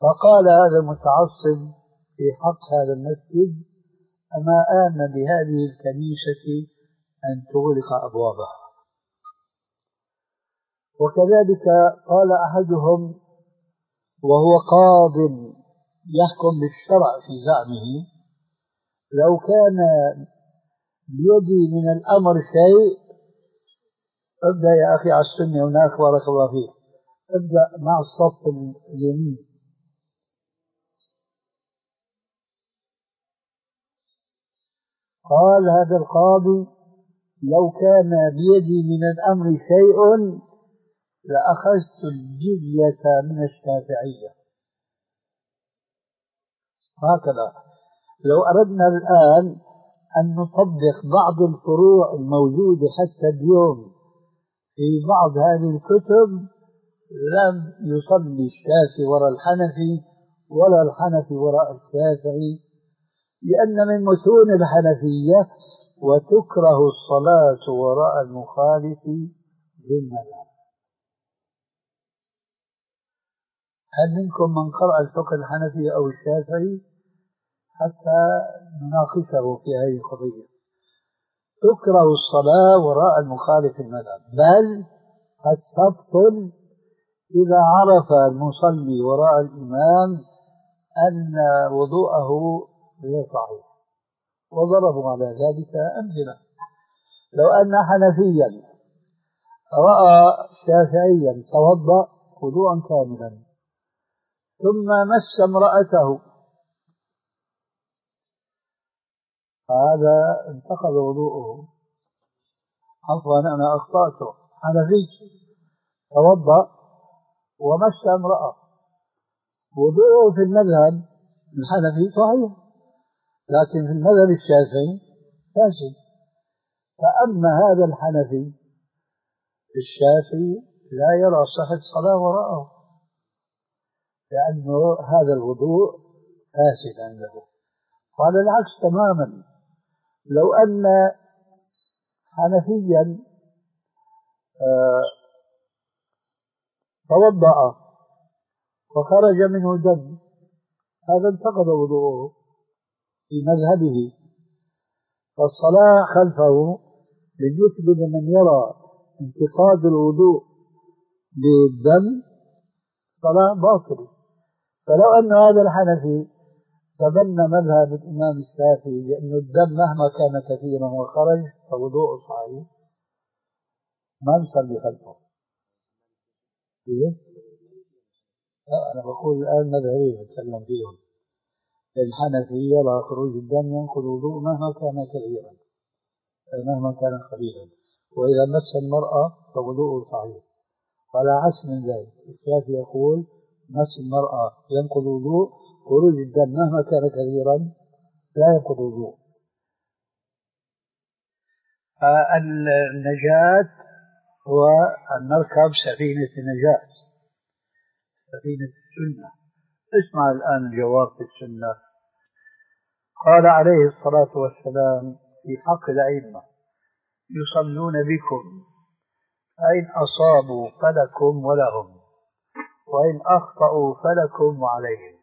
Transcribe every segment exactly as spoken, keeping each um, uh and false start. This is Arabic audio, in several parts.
فقال هذا المتعصب في حق هذا المسجد: أما آن لهذه الكنيسة أن تغلق أبوابها. وكذلك قال أحدهم وهو قاض يحكم بالشرع في زعمه: لو كان بيدي من الأمر شيء، ابدأ يا أخي على السنة هناك بارك الله فيك، ابدأ مع الصف اليمين. قال هذا القاضي: لو كان بيدي من الأمر شيء لأخذت الجزية من الشافعية. هكذا لو أردنا الآن أن نطبق بعض الفروع الموجودة حتى اليوم في بعض هذه الكتب، لم يصلي الشافعي وراء الحنفي ولا الحنفي وراء الشافعي، لأن من متون الحنفية: وتكره الصلاة وراء المخالف بالمذهب. هل منكم من قرأ الفقه الحنفي أو الشافعي حتى نناقشه في هذه القضية؟ تكره الصلاة وراء المخالف المذهب، بل قد تبطل إذا عرف المصلي وراء الإمام أن وضوءه غير صحيح. وضربوا على ذلك أمثلة. لو أن حنفيا رأى شافعيا توضأ وضوءا كاملا ثم مس امرأته، هذا انتقض وضوءه. عفوا أنا أخطأت، حنفي توضأ ومس امرأة، وضوءه في المذهب الحنفي صحيح، لكن في المذهب الشافعي فاسد. فأما هذا الحنفي الشافعي لا يرى صحة صلاة وراءه، لأنه هذا الوضوء فاسد عنده. قال العكس تماما. لو أن حنفيا آه توضأ وخرج منه دم، هذا انتقض وضوءه في مذهبه. فالصلاة خلفه بالنسبة لمن يرى انتقاض الوضوء بالدم صلاة باطلة. فلو أن هذا الحنفي تبنى مذهب الإمام الشافعي لأن الدم مهما كان كثيرا وخرج فوضوءه صحيح، ما نصلي خلفه. إيه؟ لا أنا بقول الآن مذهبين نتكلم فيهم. الحنفي يرى خروج الدم ينقض وضوء مهما كان كثيرا مهما كان قليلا، وإذا مس المرأة فوضوءه صحيح. وعلى عكس من ذلك الشافعي يقول مس المرأة ينقض وضوء، خروج الدم مهما كان كثيرا لا ينقض وضوء. النجاة هو أن نركب سفينة النجاة، سفينة السنة. اسمع الآن الجواب في السنة. قال عليه الصلاة والسلام في حق الأئمة: يصلون بكم، فإن أصابوا فلكم ولهم، وإن أخطأوا فلكم وعليهم.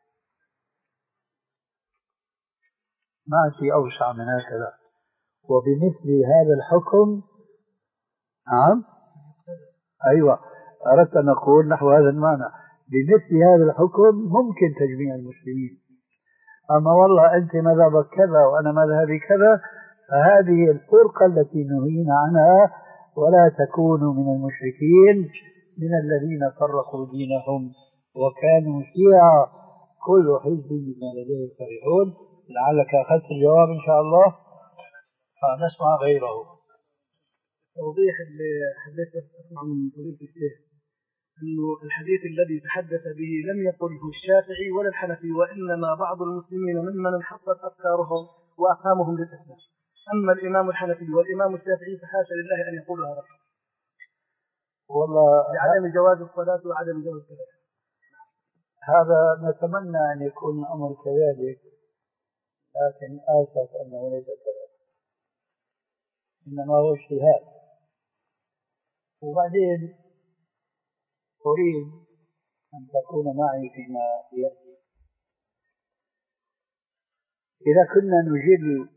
ما في أوسع من هكذا. وبمثل هذا الحكم، نعم أيوة أردت أن أقول نحو هذا المعنى، بمثل هذا الحكم ممكن تجميع المسلمين. أما والله أنت مذهبك كذا وأنا مذهبي كذا، فهذه الفرقة التي نهينا عنها، ولا تكونوا من المشركين من الذين فرقوا دينهم وكانوا شيعا كل حزب بما لديهم فرحون. لعلك أخذت الجواب إن شاء الله، فنسمع غيره. توضيح اللي حبيت أسمع من فضيلة الشيخ أنه الحديث الذي تحدث به لم يقله الشافعي ولا الحنفي، وإنما بعض المسلمين ممن انحطت أفكارهم وأفهامهم للإسلام. أما الإمام الحنفي والإمام الشافعي فحاشا لله أن يقول هذا والله بعدم جواز الصلاة وعدم جواز الصلاة. هذا نتمنى أن يكون الأمر كذلك، لكن آسف أنه ليس كذلك، إنما هو اجتهاد. وبعدين أريد أن تكون معي فيما يأتي. إذا كنا نجل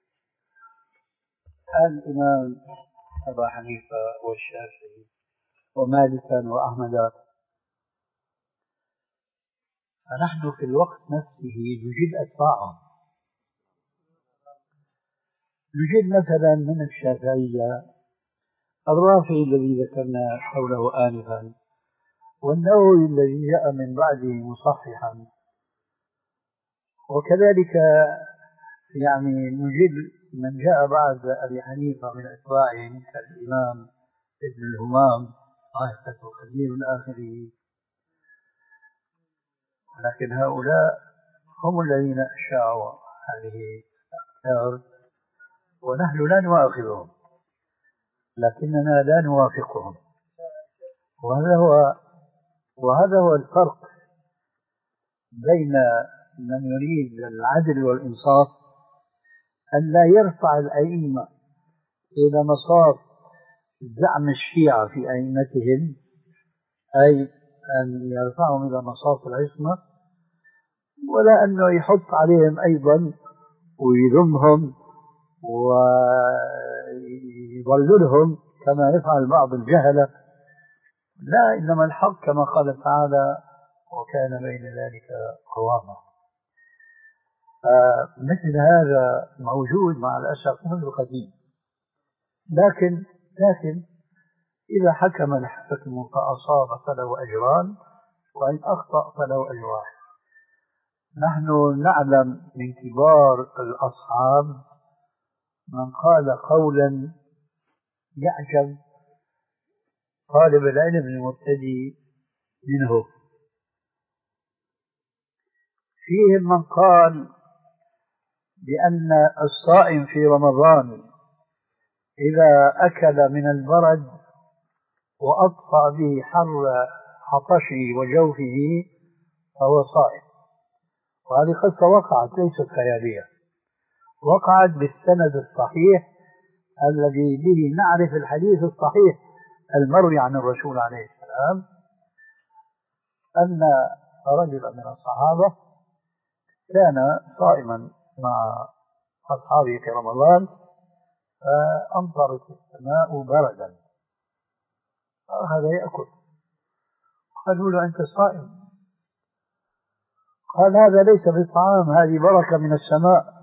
الإمام أبا حنيفة والشافعي ومالكا وأحمد، فنحن في الوقت نفسه نجل أتباعهم. نجل مثلا من الشافعية الرافعي الذي ذكرنا قوله آنفا، والنووي الذي جاء من بعده مصححا، وكذلك يعني نجل من جاء بعد أبي حنيفة من أتباعهم كالإمام ابن الهمام طائفة الخليل من آخره. لكن هؤلاء هم الذين أشاعوا هذه الأفكار، ونحن لا نؤاخذهم لكننا لا نوافقهم. وهذا هو وهذا هو الفرق بين من يريد العدل والإنصاف أن لا يرفع الأئمة إلى مصاف زعم الشيعة في أئمتهم، أي أن يرفعهم إلى مصاف العصمة، ولا أنه يحط عليهم أيضا ويذمهم ويضللهم كما يفعل بعض الجهلة. لا، إنما الحق كما قال تعالى: وكان بين ذلك قواما. مثل هذا موجود مع الأسف منذ قديم، لكن لكن إذا حكم الحاكم فأصاب فله أجران، وإن أخطأ فله أجر واحد. نحن نعلم من كبار الأصحاب من قال قولا يعجب طالب العلم المبتدئ منه. فيهم من قال بأن الصائم في رمضان إذا أكل من البرد وأطفأ به حر عطشه وجوفه فهو صائم. وهذه قصة وقعت، ليست خيالية، وقعت بالسند الصحيح الذي به نعرف الحديث الصحيح المروي عن الرسول عليه السلام، أن رجلا من الصحابة كان صائما مع أصحابه في رمضان، فأمطرت السماء بردا، هذا يأكل. قالوا له: أنت صائم؟ قال: هذا ليس بالطعام، هذه بركة من السماء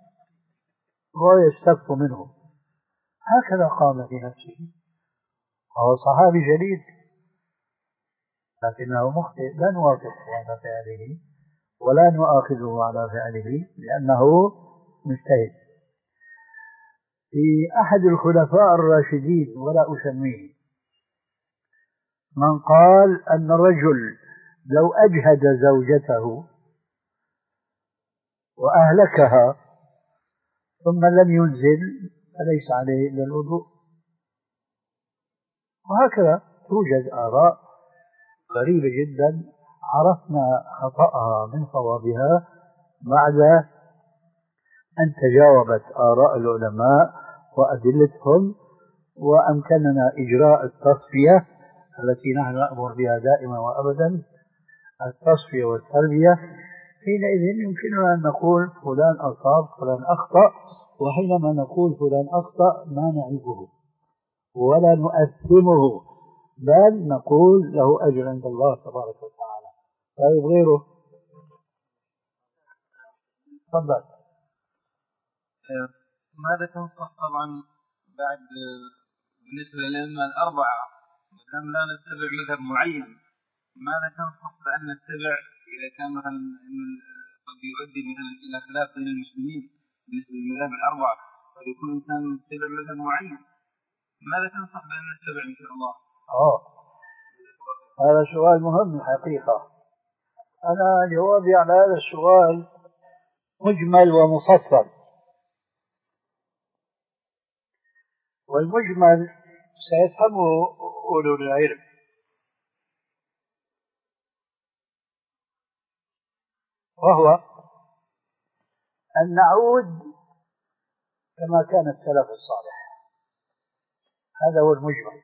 ويستف منه. هكذا قام في نفسه، وهو صحابي جليل، لكنه مخطئ. لا نوافقه على فعله ولا نؤاخذه على فعله لأنه مجتهد. في أحد الخلفاء الراشدين ولا أسميه من قال أن الرجل لو أجهد زوجته وأهلكها ثم لم ينزل فليس عليه إلا الوضوء. وهكذا توجد آراء غريبة جدا عرفنا خطأها من صوابها بعد أن تجاوبت آراء العلماء وأدلتهم، وأمكننا إجراء التصفية التي نحن نأمر بها دائما وأبدا، التصفية والتربية. حينئذ يمكننا أن نقول فلان أصاب فلان أخطأ، وحينما نقول فلان أخطأ ما نعيبه ولا نؤثمه، بل نقول له أجر عند الله تبارك وتعالى. طيب غيره؟ تفضل. ماذا تنصح طبعا بعد بالنسبة للأئمة الأربعة مثلا لا نتبع مذهب معين، ماذا تنصح بأن نتبع إذا كان مثلا قد يؤدي مثلا إلى خلاف بين المسلمين بالنسبة للمذاهب الأربعة، قد يكون إنسان يتبع مذهب معين، ماذا تنصح بأن نتبع إن شاء الله؟ أوه. هذا سؤال مهم الحقيقة. أنا جوابي على هذا السؤال مجمل ومفصل. والمجمل سيفهمه أولو العلم، وهو أن نعود كما كان السلف الصالح. هذا هو المجمل.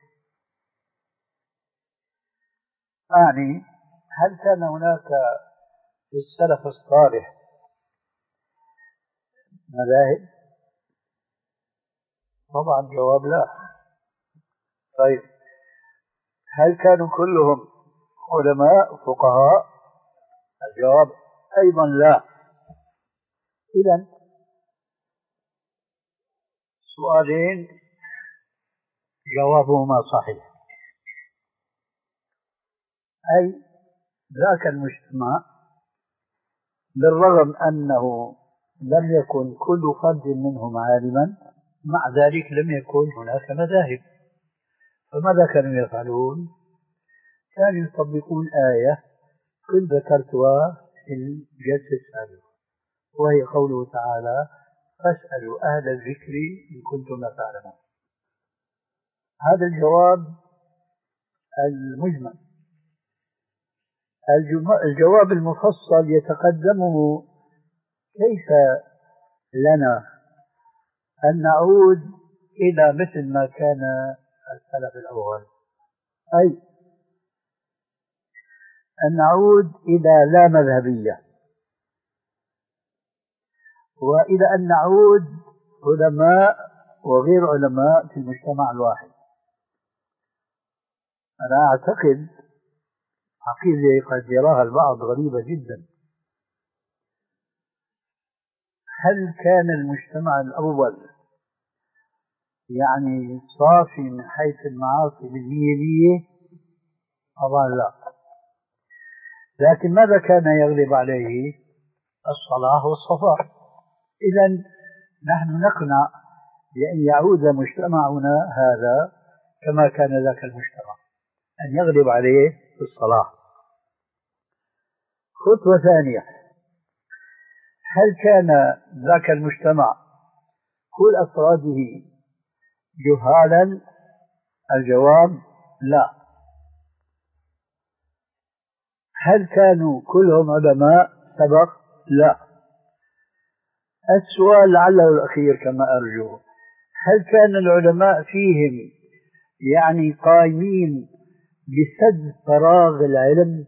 يعني هل كان هناك في السلف الصالح مذاهب؟ طبعا جواب لا. طيب هل كانوا كلهم علماء فقهاء؟ الجواب أيضا لا. إذن سؤالين جوابهما صحيح، أي ذاك المجتمع بالرغم أنه لم يكن كل فرد منهم عالما، مع ذلك لم يكن هناك مذاهب. فماذا كانوا يفعلون؟ كانوا يطبقون آية كنت ذكرتها في الجلسة السابقة، وهي قوله تعالى: فاسألوا أهل الذكر إن كنتم لا تعلمون. هذا الجواب المجمل. الجواب المفصل يتقدمه: كيف لنا أن نعود إلى مثل ما كان السلف الأول، أي أن نعود إلى لا مذهبية، وإلى أن نعود علماء وغير علماء في المجتمع الواحد. أنا أعتقد عقيدة قد يراها البعض غريبة جدا. هل كان المجتمع الأول يعني صافي من حيث المعاصي بالمية مية؟ طبعا لا. لكن ماذا كان يغلب عليه؟ الصلاح والصفاء. إذن نحن نقنع بأن يعود مجتمعنا هذا كما كان ذاك المجتمع، أن يغلب عليه الصلاح. خطوة ثانية: هل كان ذاك المجتمع كل أفراده جهالا؟ الجواب لا. هل كانوا كلهم علماء سبق؟ لا. السؤال لعله الأخير كما أرجو: هل كان العلماء فيهم يعني قائمين بسد فراغ العلم؟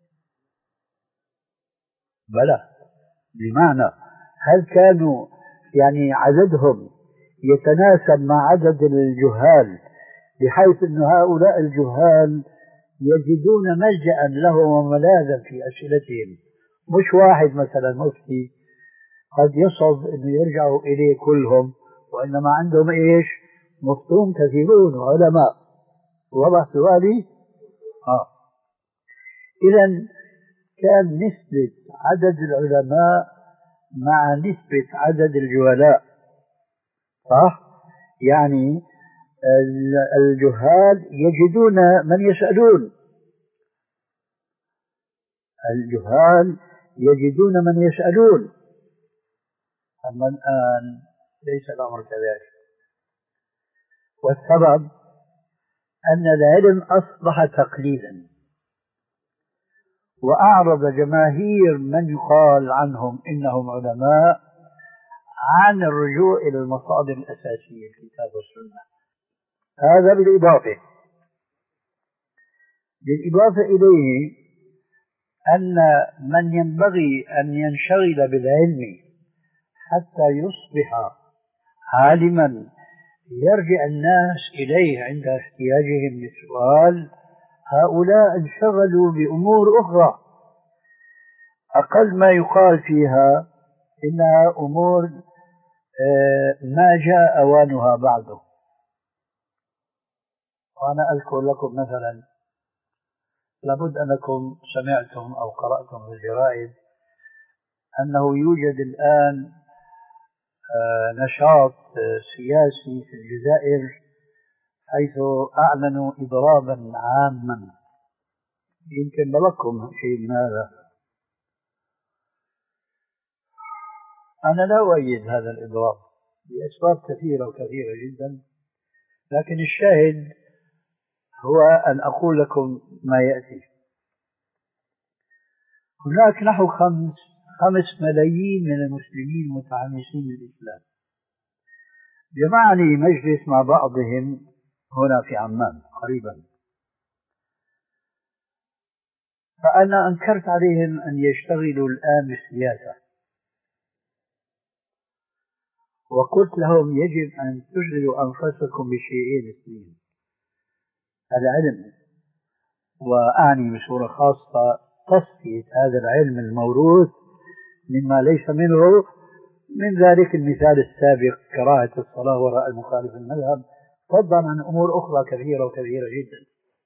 بلى. بمعنى هل كانوا يعني عددهم يتناسب مع عدد الجهال، بحيث أن هؤلاء الجهال يجدون ملجأ لهم وملاذا في أسئلتهم؟ مش واحد مثلا مفتي قد يصعب أنه يرجعوا إليه كلهم، وإنما عندهم إيش؟ مفتون كثيرون وعلماء. وضح سؤالي؟ آه. إذن كان نسبة عدد العلماء مع نسبة عدد الجهلاء، صح؟ يعني الجهال يجدون من يسألون، الجهال يجدون من يسألون. أما الآن ليس الأمر كذلك. والسبب أن العلم أصبح تقليدا، وأعرض جماهير من يقال عنهم إنهم علماء عن الرجوع إلى المصادر الأساسية الكتاب والسنة. هذا بالإضافة بالإضافة إليه أن من ينبغي أن ينشغل بالعلم حتى يصبح عالما يرجع الناس إليه عند احتياجهم للسؤال، هؤلاء انشغلوا بأمور أخرى أقل ما يقال فيها إنها أمور ما جاء أوانها بعده. وأنا أذكر لكم مثلا، لابد أنكم سمعتم أو قرأتم في الجرائد أنه يوجد الآن نشاط سياسي في الجزائر حيث أعلنوا إضرابا عاما. يمكن بلغكم شيء من هذا. أنا لا أؤيد هذا الإضراب لأسباب كثيرة وكثيرة جدا، لكن الشاهد هو أن أقول لكم ما يأتي. هناك نحو خمس خمس ملايين من المسلمين متحمسين للإسلام. جمعني مجلس مع بعضهم هنا في عمان قريبا، فأنا أنكرت عليهم أن يشتغلوا الآن بالسياسة، وقلت لهم يجب أن تشغلوا أنفسكم بشيئين اثنين: العلم، وأعني بصورة خاصة تصفية هذا العلم الموروث مما ليس منه، من ذلك المثال السابق كراهة الصلاة وراء المخالف المذهب، فضلا عن أمور أخرى كثيرة وكثيرة جدا.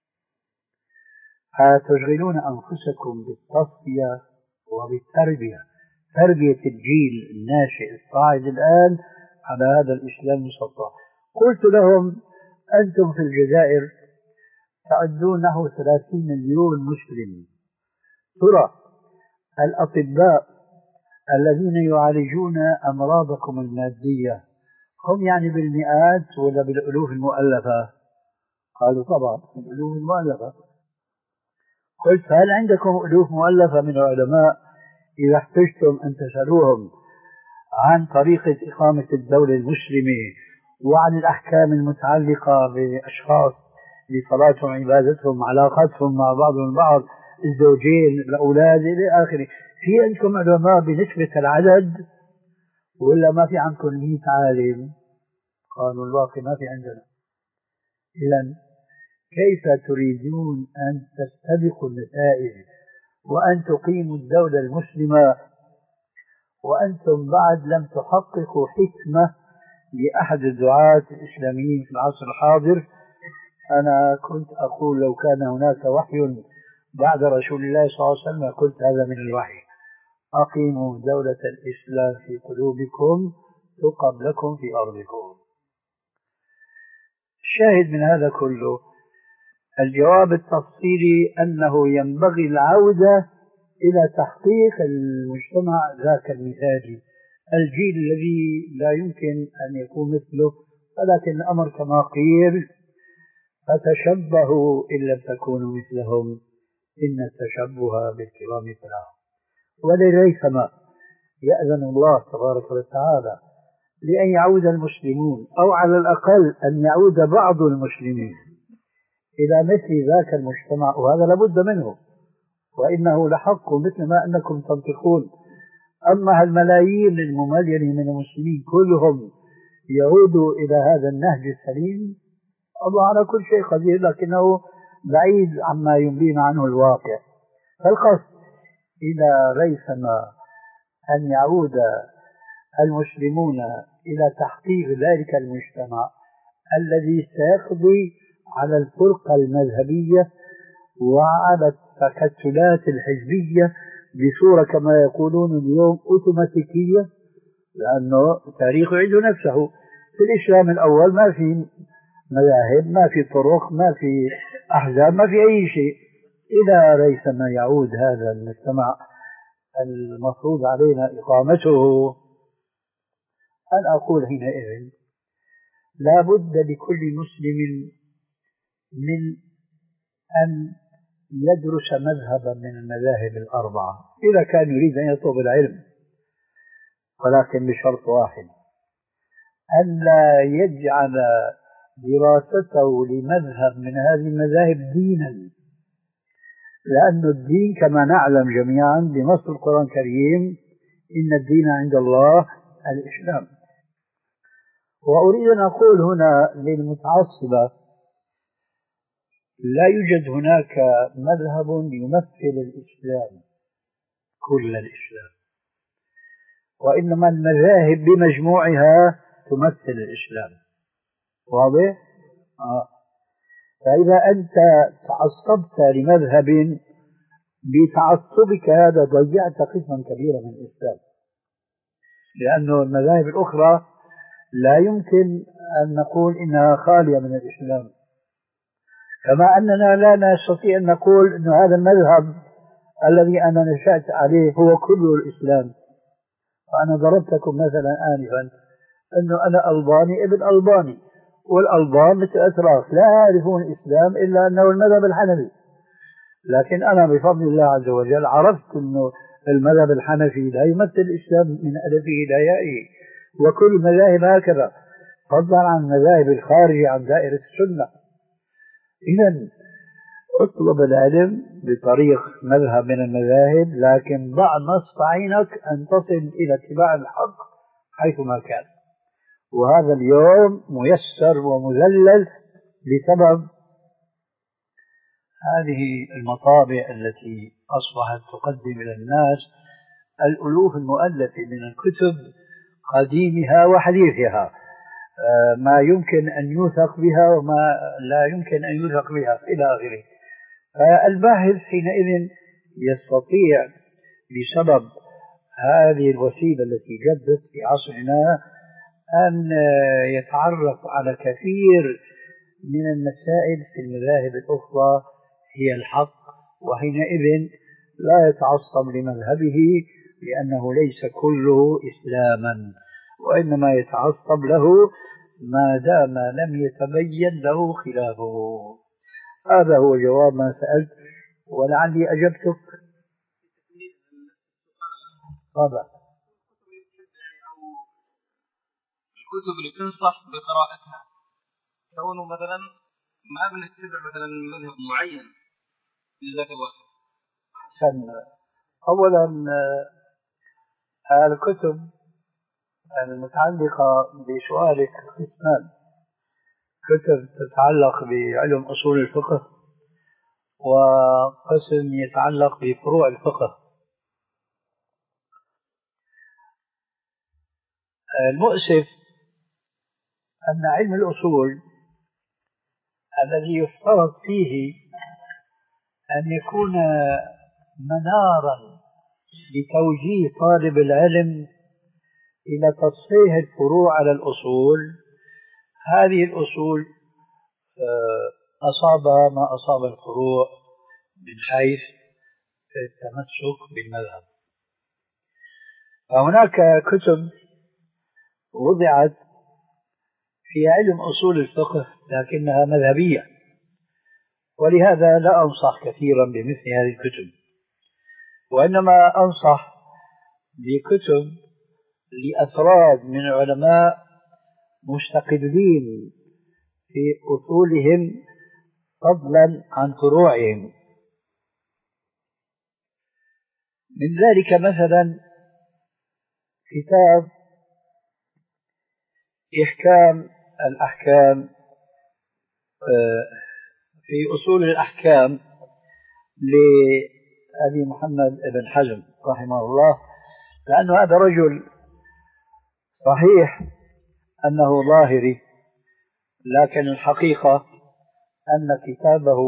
تشغلون أنفسكم بالتصفية وبالتربية، تربية الجيل الناشئ الصاعد الآن على هذا الإسلام المسطح. قلت لهم أنتم في الجزائر تعدون نحو ثلاثين مليون مسلم، ترى الأطباء الذين يعالجون أمراضكم المادية هم يعني بالمئات ولا بالألوف المؤلفة؟ قالوا طبعا بالألوف المؤلفة. قلت هل عندكم ألوف مؤلفة من العلماء إذا احتجتم أن تسألوهم عن طريقة إقامة الدولة المسلمة وعن الأحكام المتعلقة بأشخاص بصلاتهم، عبادتهم، علاقتهم مع بعضهم البعض، الزوجين، الأولاد إلى آخره؟ في عندكم علماء بنسبة العدد ولا ما في عندكم مئة عالم؟ قالوا الواقع ما في عندنا. إذن كيف تريدون أن تستبقوا النتائج وأن تقيموا الدولة المسلمة وأنتم بعد لم تحققوا حكمة لأحد الدعاة الإسلاميين في العصر الحاضر؟ أنا كنت أقول لو كان هناك وحي بعد رسول الله صلى الله عليه وسلم قلت هذا من الوحي: أقيموا دولة الإسلام في قلوبكم تقم لكم في أرضكم. الشاهد من هذا كله الجواب التفصيلي أنه ينبغي العودة إلى تحقيق المجتمع ذاك المثالي، الجيل الذي لا يمكن أن يكون مثله، ولكن الأمر كما قيل: فتشبهوا إن لم تكونوا مثلهم إن التشبه بالكرام فلاح. ولريثما يأذن الله تبارك وتعالى لأن يعود المسلمون، أو على الأقل أن يعود بعض المسلمين إلى مثل ذاك المجتمع، وهذا لابد منه، وإنه لحق مثل ما أنكم تنطقون. أما الملايين المملينة من المسلمين كلهم يعودوا إلى هذا النهج السليم، الله على كل شيء قدير، لكنه بعيد عما ينبين عنه الواقع. فالقصد إلى ريثما أن يعود المسلمون إلى تحقيق ذلك المجتمع الذي سيقضي على الفرقة المذهبية وعلى التكتلات الحزبية بصورة كما يقولون اليوم أوتوماتيكية، لأنه التاريخ يعيد نفسه. في الإسلام الأول ما في مذاهب، ما في طرق، ما في أحزاب، ما في أي شيء. إلى ريثما يعود هذا المجتمع المفروض علينا إقامته، أن أقول حينئذ لا بد لكل مسلم من أن يدرس مذهبا من المذاهب الأربعة إذا كان يريد أن يطلب العلم، ولكن بشرط واحد: أن لا يجعل دراسته لمذهب من هذه المذاهب دينا، لأن الدين كما نعلم جميعا بنص القرآن الكريم: إن الدين عند الله الإسلام. وأريد أن أقول هنا للمتعصبة: لا يوجد هناك مذهب يمثل الإسلام كل الإسلام، وإنما المذاهب بمجموعها تمثل الإسلام. واضح؟ آه. فإذا أنت تعصبت لمذهب بتعصبك هذا ضيعت قسما كبيرا من الإسلام، لأنه المذاهب الأخرى لا يمكن أن نقول إنها خالية من الإسلام، كما أننا لا نستطيع أن نقول أن هذا المذهب الذي أنا نشأت عليه هو كل الإسلام. فأنا ضربتكم مثلا آنفا أنه أنا ألباني ابن ألباني، والألبان مثل أتراك لا يعرفون الإسلام إلا أنه المذهب الحنفي، لكن أنا بفضل الله عز وجل عرفت أنه المذهب الحنفي لا يمثل الإسلام من ألفه إلى يائه، وكل المذاهب هكذا، فضلا عن المذاهب الخارجة عن دائرة السنة. إذن اطلب العلم بطريق مذهب من المذاهب، لكن ضع نصب عينك أن تصل إلى اتباع الحق حيثما كان. وهذا اليوم ميسر ومذلل بسبب هذه المطابع التي أصبحت تقدم إلى الناس الألوف المؤلفة من الكتب قديمها وحديثها، ما يمكن أن يوثق بها وما لا يمكن أن يوثق بها إلى آخره. فالباحث حينئذ يستطيع بسبب هذه الوسيلة التي جدت في عصرنا أن يتعرف على كثير من المسائل في المذاهب الأخرى هي الحق، وحينئذ لا يتعصب لمذهبه لأنه ليس كله إسلاما، وإنما يتعصب له ما دام لم يتبين له خلافه. هذا هو جواب ما سألت، ولعلي أجبتك. طبعا الكتب اللي تنصح بقراءتها كونه مثلا ما بنتبع مثلا مذهب معين. جزاك الله خير. أولا الكتب المتعلقة بسؤالك قسمان: كتب تتعلق بعلم أصول الفقه، وقسم يتعلق بفروع الفقه. المؤسف أن علم الأصول الذي يفترض فيه أن يكون منارا لتوجيه طالب العلم إلى تصحيح الفروع على الأصول، هذه الأصول أصابها ما أصاب الفروع من حيث التمسك بالمذهب. فهناك كتب وضعت في علم أصول الفقه لكنها مذهبية، ولهذا لا أنصح كثيرا بمثل هذه الكتب، وإنما أنصح بكتب لأفراد من علماء مستقلين في أصولهم فضلا عن فروعهم. من ذلك مثلا كتاب إحكام الأحكام في أصول الأحكام لأبي محمد بن حزم رحمه الله، لأن هذا رجل صحيح أنه ظاهري، لكن الحقيقة أن كتابه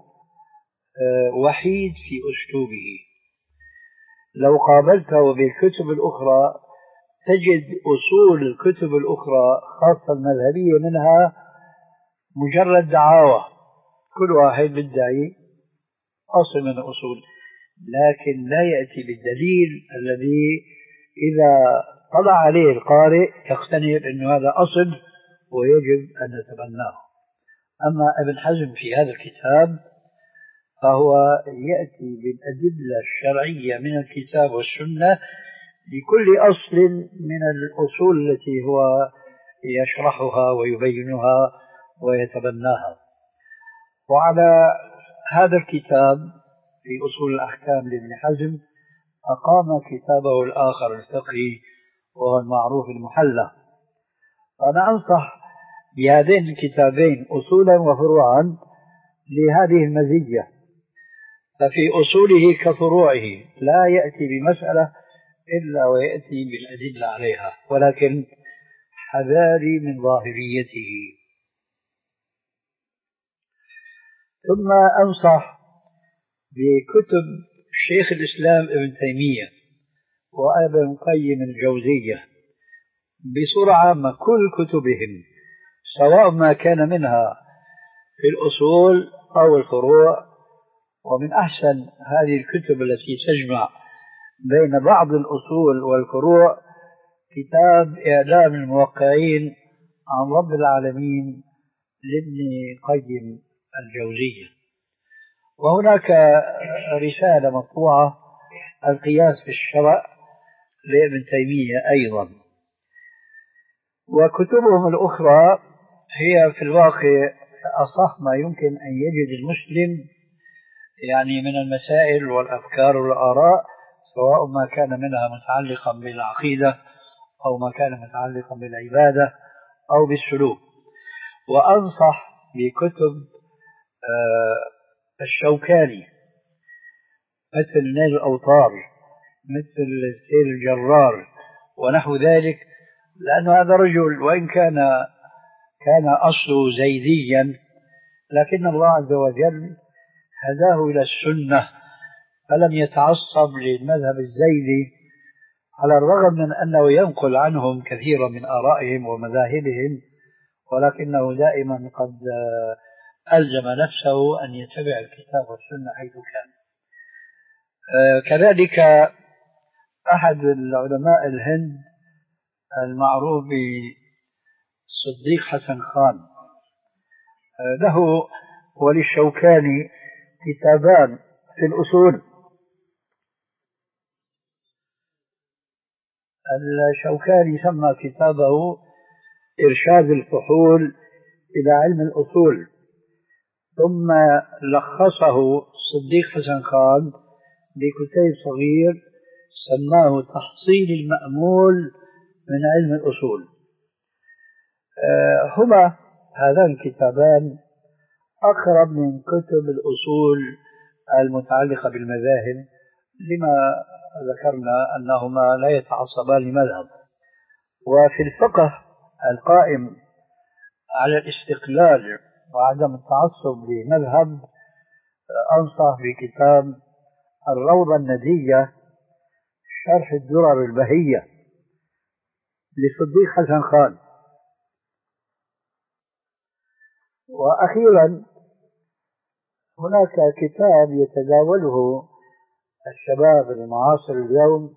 وحيد في أسلوبه. لو قابلته بالكتب الأخرى تجد أصول الكتب الأخرى خاصة المذهبية منها مجرد دعاوى، كل واحد يدعي أصل من الأصول، لكن لا يأتي بالدليل الذي إذا طلع عليه القارئ يقتنع أن هذا أصل ويجب أن نتبناه. أما ابن حزم في هذا الكتاب فهو يأتي بالأدلة الشرعية من الكتاب والسنة لكل أصل من الأصول التي هو يشرحها ويبينها ويتبناها. وعلى هذا الكتاب في أصول الأحكام لابن حزم أقام كتابه الآخر الفقهي وهو المعروف المحلى. أنا أنصح بهذين الكتابين أصولا وفروعا لهذه المزية، ففي أصوله كفروعه لا يأتي بمسألة إلا ويأتي بالأدلة عليها، ولكن حذاري من ظاهريته. ثم أنصح بكتب شيخ الإسلام ابن تيمية وابن القيم الجوزية بصورة عامة، كل كتبهم سواء ما كان منها في الأصول أو الفروع. ومن أحسن هذه الكتب التي تجمع بين بعض الأصول والفروع كتاب إعلام الموقعين عن رب العالمين لابن قيم الجوزية. وهناك رسالة مطبوعة القياس في الشرع لابن تيمية أيضا. وكتبهم الأخرى هي في الواقع أصح ما يمكن أن يجد المسلم يعني من المسائل والأفكار والآراء، سواء ما كان منها متعلقا بالعقيدة أو ما كان متعلقا بالعبادة أو بالسلوك. وأنصح بكتب الشوكاني مثل نيل الأوطار، مثل سيل الجرار ونحو ذلك، لأن هذا رجل وإن كان كان أصله زيديا لكن الله عز وجل هداه إلى السنة فلم يتعصب للمذهب الزيدي، على الرغم من أنه ينقل عنهم كثيرا من آرائهم ومذاهبهم، ولكنه دائما قد ألزم نفسه أن يتبع الكتاب والسنة حيث كان. كذلك أحد العلماء الهند المعروف بصديق حسن خان له وللشوكاني كتابان في الأصول. الشوكاني سمى كتابه إرشاد الفحول إلى علم الأصول، ثم لخصه صديق حسن خان بكتيب صغير سماه تحصيل المأمول من علم الأصول. هما هذان الكتابان أقرب من كتب الأصول المتعلقة بالمذاهب، لما ذكرنا أنهما لا يتعصبان لمذهب. وفي الفقه القائم على الاستقلال وعدم التعصب لمذهب أنصح بكتاب الروضة الندية شرح الدرر البهية لصديق حسن خان. وأخيرا هناك كتاب يتداوله الشباب المعاصر اليوم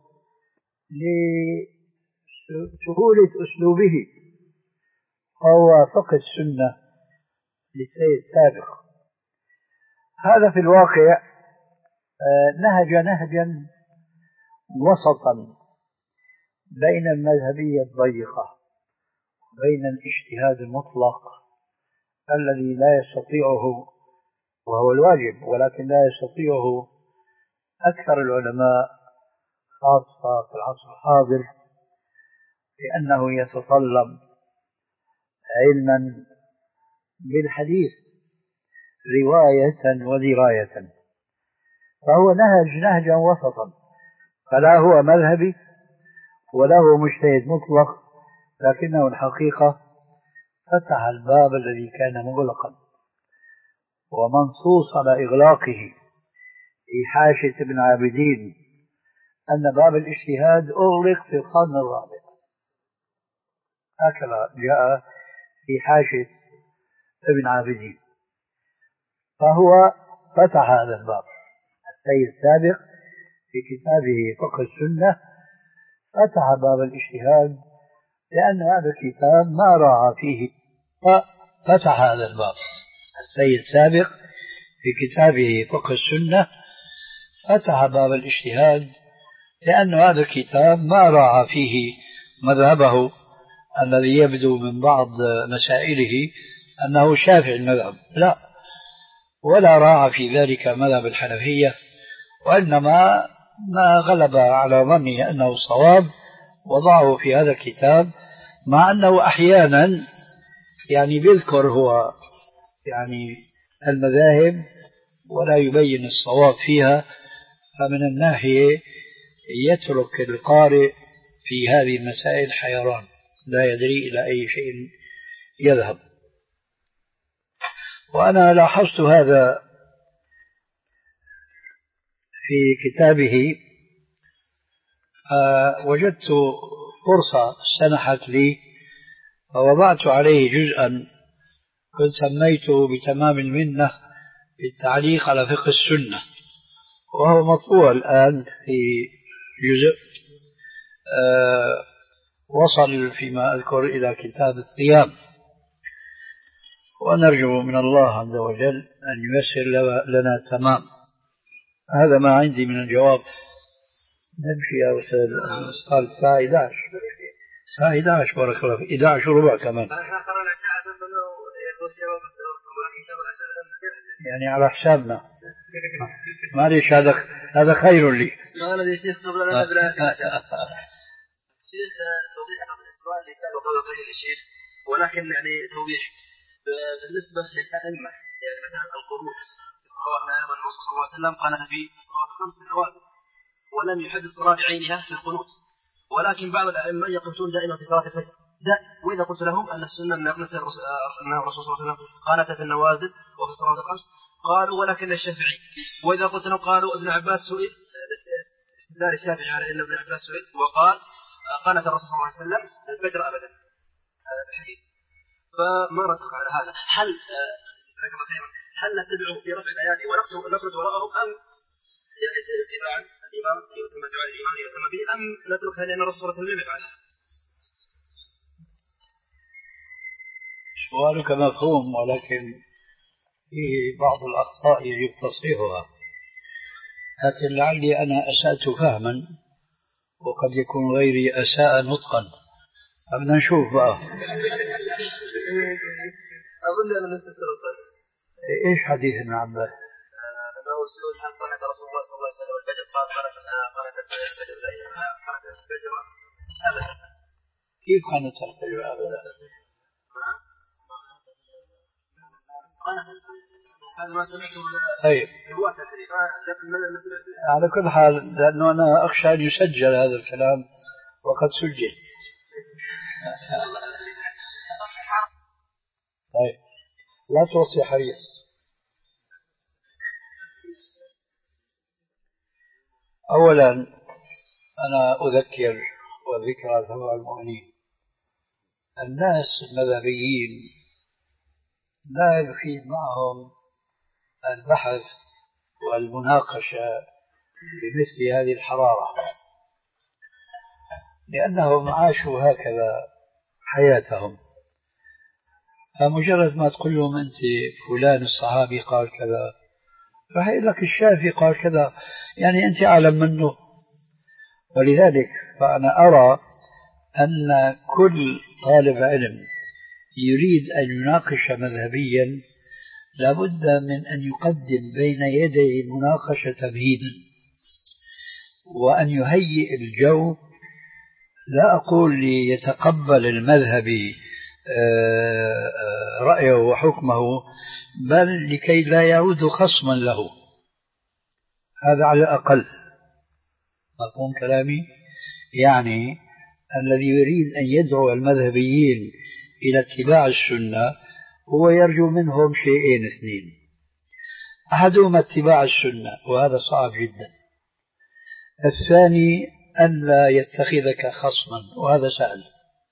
لسهولة أسلوبه، هو فقه السنة للسيد سابق. هذا في الواقع نهج نهجا وسطا بين المذهبية الضيقة وبين الاجتهاد المطلق الذي لا يستطيعه وهو الواجب، ولكن لا يستطيعه أكثر العلماء خاصة في العصر الحاضر، لأنه يتطلب علما بالحديث رواية ودراية، فهو نهج نهجا وسطا، فلا هو مذهبي ولا هو مجتهد مطلق، لكنه الحقيقة فتح الباب الذي كان مغلقا ومنصوص على إغلاقه في حاشية ابن عابدين أن باب الاجتهاد أغلق في القرن الرابع، هكذا جاء في حاشية ابن عابدين، فهو فتح هذا الباب. السيد سابق في كتابه فقه السنة فتح باب الاجتهاد، لأن هذا الكتاب ما راعى فيه، ففتح هذا الباب. السيد سابق في كتابه فقه السنة فتح باب الاجتهاد، لأن هذا الكتاب ما راعى فيه مذهبه الذي يبدو من بعض مسائله أنه شافعي المذهب، لا، ولا راعى في ذلك مذهب الحنفية، وإنما ما غلب على ظنه أنه صواب وضعه في هذا الكتاب، مع أنه أحيانا يعني بيذكر هو يعني المذاهب ولا يبين الصواب فيها، فمن الناحية يترك القارئ في هذه المسائل حيران لا يدري إلى أي شيء يذهب. وأنا لاحظت هذا في كتابه، آه وجدت فرصة سنحت لي فوضعت عليه جزءا كنت سميته بتمام المنة بالتعليق على فقه السنة، وهو مطبوع الآن في جزء آه وصل فيما أذكر إلى كتاب الصيام، ونرجو من الله عز وجل أن ييسر لنا تمام. هذا ما عندي من الجواب. نمشي يا أستاذ، صار الساعة إحدى عشر، الساعة إحدى عشر بارك الله فيك، إحدى عشر وربع كمان، يعني على حسابنا. معلش، هذا هذا خير لي. يا شيخ قبل أن نبدأ شيخ توضيح السؤال اللي سأله قبل قليل الشيخ، ولكن يعني توضيح بالنسبة للأئمة، يعني مثلا القنوت صلوات الأئمة الرسول صلى الله عليه وسلم قنت في صلاة خمس نوافل ولم يحدد صلاة بعينها في القنوت، ولكن بعض الأئمة يقنتون دائما في صلاة الفجر. وإذا قلت لهم أن السنة أن الرسول صلى الله عليه وسلم قانت في النوازل وفي الصلاة الخمس، قالوا ولكن الشافعي. وإذا قلت لهم قالوا ابن عباس سئل، استدلال الشافعي على أن ابن عباس سئل وقال قانت الرسول صلى الله عليه وسلم الفجر أبدا. هذا الحديث. فما ردك على هذا؟ هل جزاك الله خيرا هل نتبعه في رفع الأيادي ونخرج وراءهم، أم يعني اتباعا الإمام يتم دعاء الإمام يتم به، أم نتركها لأن الرسول صلى الله عليه وسلم يفعلها؟ سؤالك مفهوم، ولكن فيه بعض الأخطاء يجب تصحيحها، لكن لعلي أنا أسأت فهما وقد يكون غيري أساء نطقا. بدنا نشوف بقى. أظن أن نستطيع. إيش حديث ابن عباس؟ أنه سئل هل قنت رسول الله صلى الله عليه وسلم الفجر؟ قال قنت قنت الفجر زيها قنت الفجر أبدا. كيف قنت الفجر أبدا؟ هذا ما سمعته. طيب. على كل حال، لأنه أنا أخشى أن يسجل هذا الكلام وقد سجل. طيب، لا توصي حريص. أولا أنا أذكر وذكرى ثوى المؤمنين، الناس المذهبيين لا يفيد معهم البحث والمناقشة بمثل هذه الحرارة، لأنهم عاشوا هكذا حياتهم. فمجرد ما تقول لهم أنت فلان الصحابي قال كذا، راح يقول لك الشافعي قال كذا، يعني أنت أعلم منه. ولذلك فأنا أرى أن كل طالب علم يريد أن يناقش مذهبيا لابد من أن يقدم بين يدي المناقشة تمهيدا، وأن يهيئ الجو. لا أقول ليتقبل المذهبي رأيه وحكمه، بل لكي لا يعود خصما له، هذا على الأقل. مفهوم كلامي؟ يعني الذي يريد أن يدعو المذهبيين إلى اتباع السنة هو يرجو منهم شيئين اثنين: أحدهما اتباع السنة، وهذا صعب جدا. الثاني أن لا يتخذك خصما، وهذا سهل.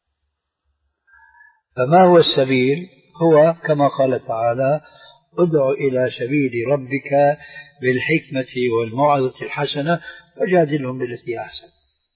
فما هو السبيل؟ هو كما قال تعالى: ادع إلى سبيل ربك بالحكمة والموعظة الحسنة وجادلهم بالتي أحسن.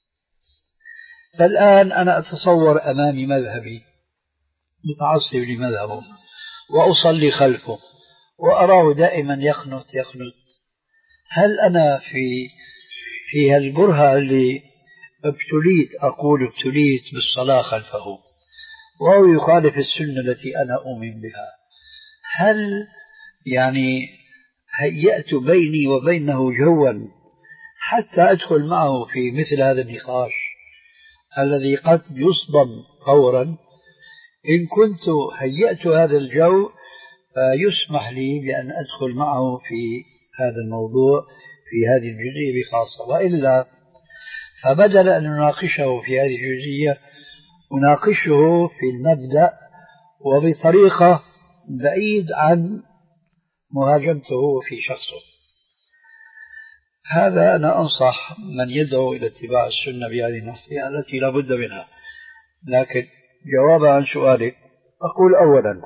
فالآن أنا أتصور أمامي مذهبي متعصب لمذهبه وأصلي خلفه وأراه دائما يخنط يخنط. هل أنا في في هالبرهة اللي ابتليت، أقول ابتليت بالصلاة خلفه وهو يخالف السنة التي أنا أؤمن بها، هل يعني هيأت بيني وبينه جوا حتى أدخل معه في مثل هذا النقاش الذي قد يصدم فورا؟ إن كنت هيأت هذا الجو فيسمح لي بأن أدخل معه في هذا الموضوع في هذه الجزئية بخاصة، وإلا فبدل أن نناقشه في هذه الجزئية أناقشه في المبدأ وبطريقة بعيد عن مهاجمته في شخصه. هذا أنا أنصح من يدعو إلى اتباع السنة بهذه النصيحة التي لا بد منها. لكن جوابا عن سؤالك، أقول أولا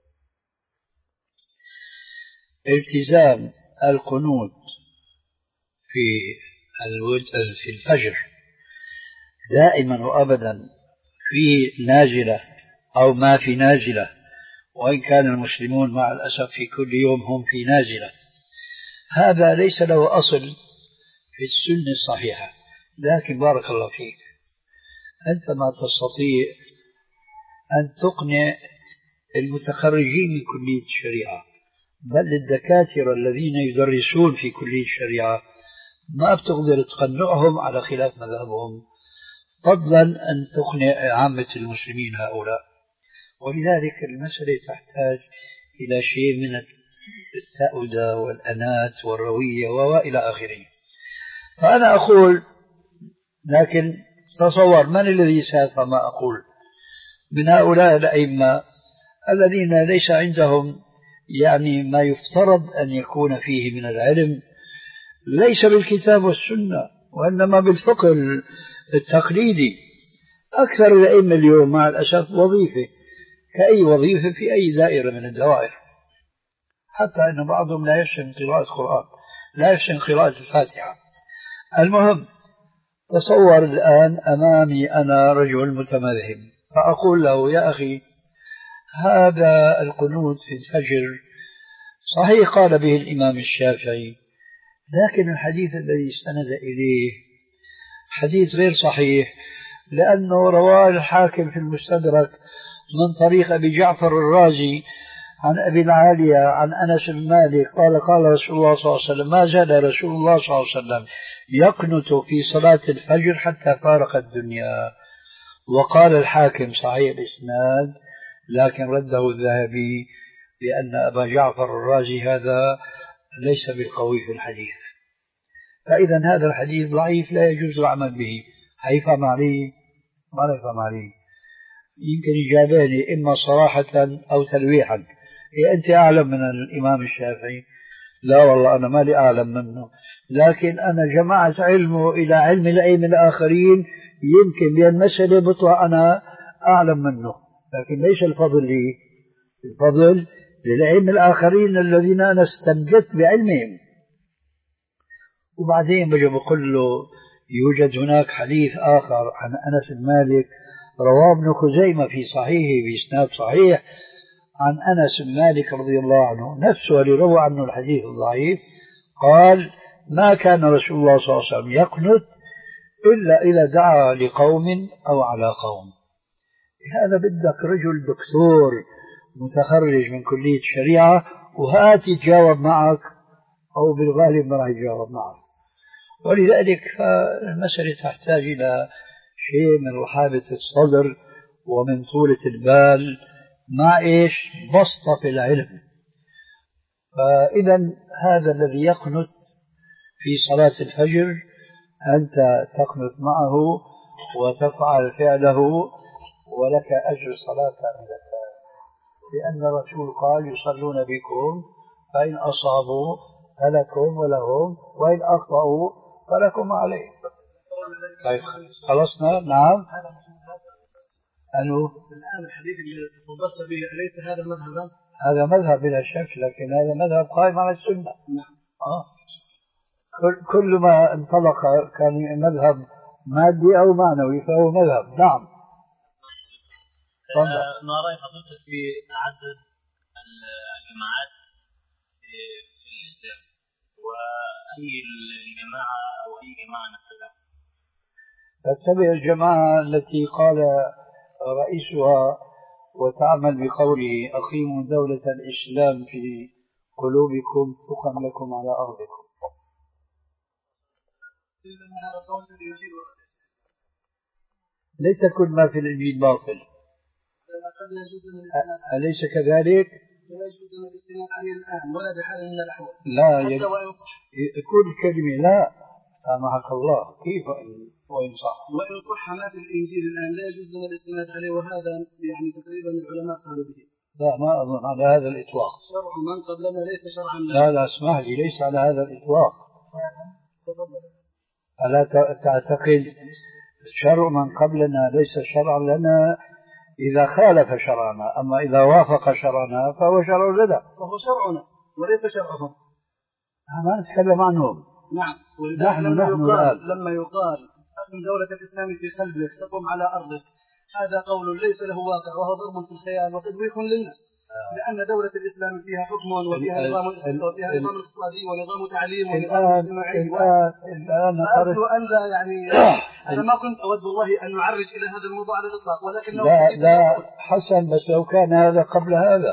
التزام القنوت في في الفجر دائما وأبدا في نازلة أو ما في نازلة، وإن كان المسلمون مع الأسف في كل يوم هم في نازلة، هذا ليس له أصل في السنة الصحيحة. لكن بارك الله فيك، أنت ما تستطيع أن تقنع المتخرجين من كلية الشريعة، بل الدكاترة الذين يدرسون في كلية الشريعة ما بتقدر تقنعهم على خلاف مذهبهم، فضلا أن تقنع عامة المسلمين هؤلاء. ولذلك المسألة تحتاج إلى شيء من التأودة والأنات والروية وإلى آخره. فأنا أقول، لكن تصور من الذي سيفهم ما أقول من هؤلاء الأئمة الذين ليس عندهم يعني ما يفترض أن يكون فيه من العلم، ليس بالكتاب والسنة وإنما بالفقه التقليدي. أكثر الأئمة اليوم مع الأسف وظيفة كأي وظيفة في أي دائرة من الدوائر، حتى أن بعضهم لا يحسن قراءة القرآن، لا يحسن قراءة الفاتحة. المهم، تصور الآن أمامي أنا رجل متمذهب، فأقول له يا أخي هذا القنوت في الفجر صحيح قال به الإمام الشافعي، لكن الحديث الذي استند إليه حديث غير صحيح، لأنه رواه الحاكم في المستدرك من طريق أبي جعفر الرازي عن أبي العالية عن أنس بن مالك قال قال رسول الله صلى الله عليه وسلم ما زال رسول الله صلى الله عليه وسلم يقنت في صلاة الفجر حتى فارق الدنيا. وقال الحاكم صحيح الإسناد، لكن رده الذهبي لأن أبا جعفر الرازي هذا ليس بالقوي في الحديث. فإذا هذا الحديث ضعيف لا يجوز العمل به. هيفهم عليه؟ ما يفهم عليه. يمكن يجابني إما صراحة أو تلويحا، إيه أنت أعلم من الإمام الشافعي؟ لا والله أنا ما لي أعلم منه، لكن أنا جمعت علمه إلى علم الأئمة الآخرين، يمكن بالمسألة بطلع أنا أعلم منه، لكن ليس الفضل لي، الفضل للأئمة الآخرين الذين أنا استمدت بعلمهم. وبعدين بجي بقول له يوجد هناك حديث آخر عن أنس بن مالك رواه ابن خزيمة في صحيحه بإسناد صحيح عن أنس بن مالك رضي الله عنه نفسه اللي روى عنه الحديث الضعيف، قال ما كان رسول الله صلى الله عليه وسلم يقنت إلا إذا دعا لقوم أو على قوم. هذا بدك رجل دكتور متخرج من كلية الشريعة وهات يتجاوب معك، أو بالغالب ما راح يتجاوب معك. ولذلك فالمسألة تحتاج إلى شيء من رحابة الصدر ومن طولة البال مع إيش بسطة في العلم. فإذا هذا الذي يقنت في صلاة الفجر أنت تقنت معه وتفعل فعله ولك أجر صلاة كاملة، لأن الرسول قال يصلون بكم فإن أصابوا فلكم ولهم وإن أخطأوا فلكم عليه. طيب خلصنا. نعم. أنه الآن الحديث اللي تفضلت به أليس هذا مذهبا؟ هذا مذهب بلا شك، لكن هذا مذهب قائم على السنة. نعم. آه. كل كل ما انطلق كان مذهب مادي أو معنوي فهو مذهب. نعم. آه ما رأي حضرتك في تعدد الجماعات في الإسلام، وأي الجماعة أو أي جماعة نتبع؟ تتبع الجماعة التي قال رئيسها وتعمل بقوله أقيموا دولة الإسلام في قلوبكم تقم لكم على أرضكم. ليس كل ما في الإنجيل باطل، أليس كذلك؟ لا يجوز الاستناد عليه الآن ولا بحال من الأحوال. لا يجب كل كلمة. لا سامحك الله، كيف وإن صح؟ وإن صح ما في الإنجيل الآن لا يجوز لنا الاستناد عليه، وهذا يعني تقريبا العلماء قالوا به. لا ما أظن على هذا الإطلاق. شرع من قبلنا ليس شرعا لنا. لا لا اسمح لي، ليس على هذا الإطلاق. ألا تعتقد شرع من قبلنا ليس شرعا لنا إذا خالف شرعنا، أما إذا وافق شرعنا فهو شرع لنا. وهو شرعنا وليس شرعهم. ما نتكلم عنهم. نعم. نحن لما نحن يقال الآن لما يقال أقم دولة الإسلام في قلبك تقوم على أرضك، هذا قول ليس له واقع وهو ضرب في الخيال وتدويخ للناس، لأن دولة الإسلام فيها حكم وفيها نظام وفيها نظام اقتصادي ونظام تعليم ونظام اجتماعي. الآن فأرجو أن لا يعني أنا ما كنت أود والله أن نعرج إلى هذا الموضوع على الإطلاق، ولكنه لا لا حسن، بس لو كان هذا قبل هذا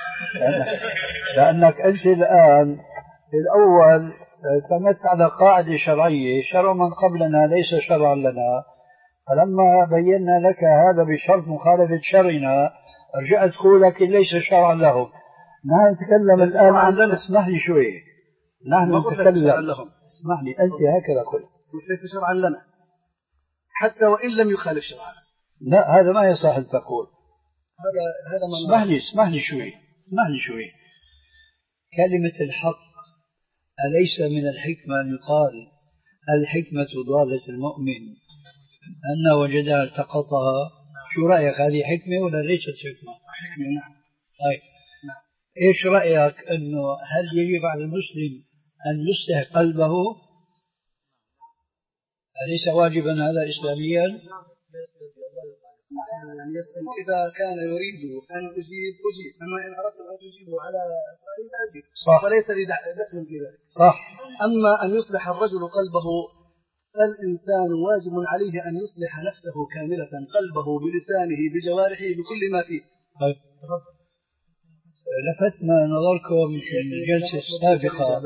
لأنك أنت الآن الأول اعتمدت على قاعدة شرعية، شرع من قبلنا ليس شرعا لنا، فلما بينا لك هذا بشرط مخالفة شرعنا رجعت تقول لك ليس شرعا لهم. نحن نتكلم الآن عن، اسمح لي شوي، نحن نتكلم، اسمح لي أنت هكذا قلت ليس شرعا لنا حتى وإن لم يخالف شرعنا. لا هذا ما يصح أن تقول. هذا هذا ما اسمح لي اسمح لي شوي اسمح لي شوي كلمة الحق أليس من الحكمة أن يقال الحكمة ضالة المؤمن أن وجدها التقطها؟ شو رأيك، هذه حكمة ولا ليست حكمة؟ حكمة نعم. طيب نعم. إيش رأيك أنه هل يجب على المسلم أن يصلح قلبه؟ أليس واجبا هذا إسلاميا؟ يعني إذا كان يريد أن أجيب أجيب، أما إن أردت أن تجيب على سؤالي فأجيب، وليس لي دخل في ذلك. صح. أما أن يصلح الرجل قلبه فالإنسان واجب عليه أن يصلح نفسه كاملة، قلبه بلسانه بجوارحه بكل ما فيه. طيب. لفتنا نظركم في الجلسة السابقة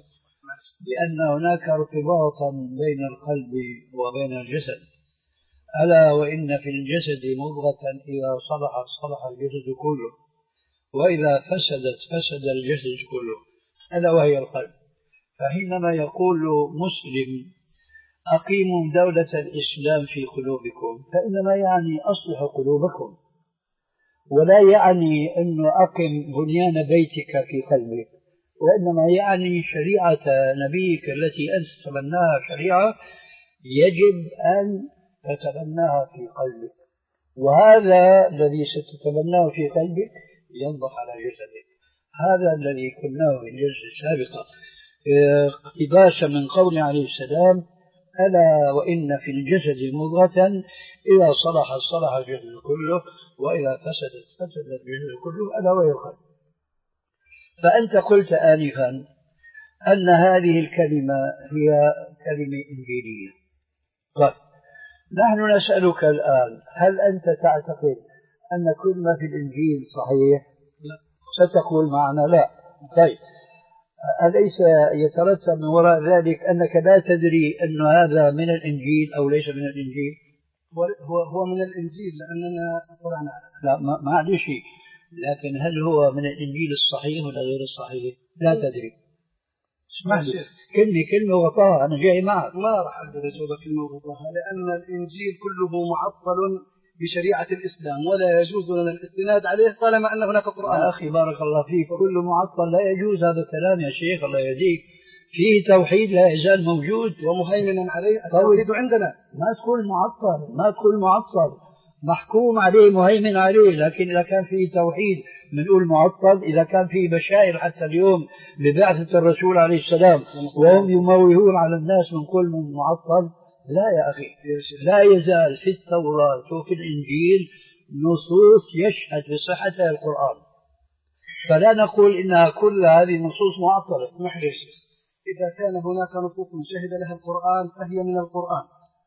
لأن هناك ارتباطا بين القلب وبين الجسد، ألا وإن في الجسد مضغة إذا صلحت صلح الجسد كله، وإذا فسدت فسد الجسد كله، ألا وهي القلب. فحينما يقول مسلم أقيموا دولة الإسلام في قلوبكم فإنما يعني أصلح قلوبكم، ولا يعني أنه أقم بنيان بيتك في قلبك، وإنما يعني شريعة نبيك التي أنت تتبناها شريعة يجب أن تتبناها في قلبك، وهذا الذي ستتبناه في قلبك ينضح على جسدك. هذا الذي قلناه في الجلسة السابقة اقتباسا من قول عليه السلام ألا وإن في الجسد مضغة إذا صلحت صلح الجسد كله وإذا فسدت فسد الجسد كله ألا وهي القلب. فأنت قلت آنفا أن هذه الكلمة هي كلمة إنجيلية. طيب نحن نسألك الآن هل أنت تعتقد أن كل ما في الإنجيل صحيح؟ لا. ستقول معنا لا. طيب أليس يترتب من وراء ذلك أنك لا تدري أن هذا من الإنجيل أو ليس من الإنجيل؟ هو هو من الإنجيل لأننا قرأنا. لا ما عندي شيء، لكن هل هو من الإنجيل الصحيح ولا غير الصحيح؟ لا تدري. اسمح لي كلمة كلمة وغطاها، أنا جاي معك. ما راح أقدر أجاوبك كلمة وغطاها لأن الإنجيل كله معطل بشريعة الإسلام ولا يجوز لنا الاستناد عليه طالما أن هناك قرآن. يا أخي بارك الله فيك، كل معطل لا يجوز هذا الكلام يا شيخ الله يهديك. فيه توحيد لا يزال موجود ومهيمنا عليه التوحيد عندنا. ما تقول معطل، ما تقول معطل، محكوم عليه مهيمن عليه، لكن إذا كان فيه توحيد بنقول معطل. إذا كان فيه بشائر حتى اليوم ببعثة الرسول عليه السلام وهم يموهون على الناس بنقول من معطل. لا يا أخي، لا يزال في التوراة وفي الإنجيل نصوص يشهد بصحة القرآن، فلا نقول إنها كل هذه النصوص معطلة. محرش إذا كان هناك نصوص شهد لها القرآن فهي من القرآن،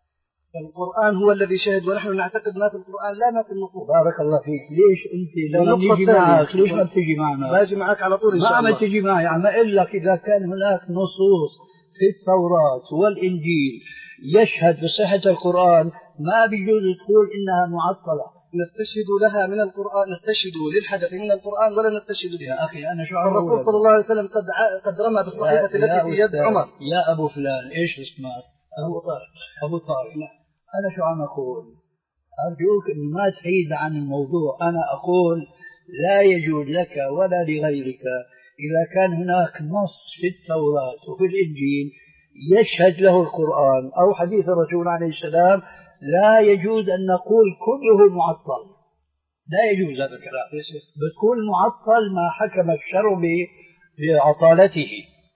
فالقرآن هو الذي شهد ونحن نعتقد ما في القرآن لا ما في النصوص. بارك الله فيك. ليش أنت لما نيجي معك ليش ما بتجي معنا؟ باجي معك على طول إن شاء الله. ما عم تجي معي، عم أقول لك إذا كان هناك نصوص في التوراة والإنجيل يشهد بصحة القرآن ما بيجوز تقول إنها معطلة. نستشهد لها من القرآن، نستشهد للحدث من القرآن ولا نستشهد بها. يا أخي أنا شو الرسول صلى الله عليه وسلم قد قد رمى بالصحيفة التي في يد عمر. يا أبو فلان إيش اسمك؟ أبو طارق. أبو طارق. أنا شو عم أقول؟ أرجوك إنه ما تحيد عن الموضوع. أنا أقول لا يجوز لك ولا لغيرك إذا كان هناك نص في التوراة وفي الإنجيل يشهد له القرآن أو حديث الرسول عليه السلام، لا يجوز أن نقول كله معطل. لا يجوز هذا الكلام. بتكون معطل ما حكم الشرع بعطالته.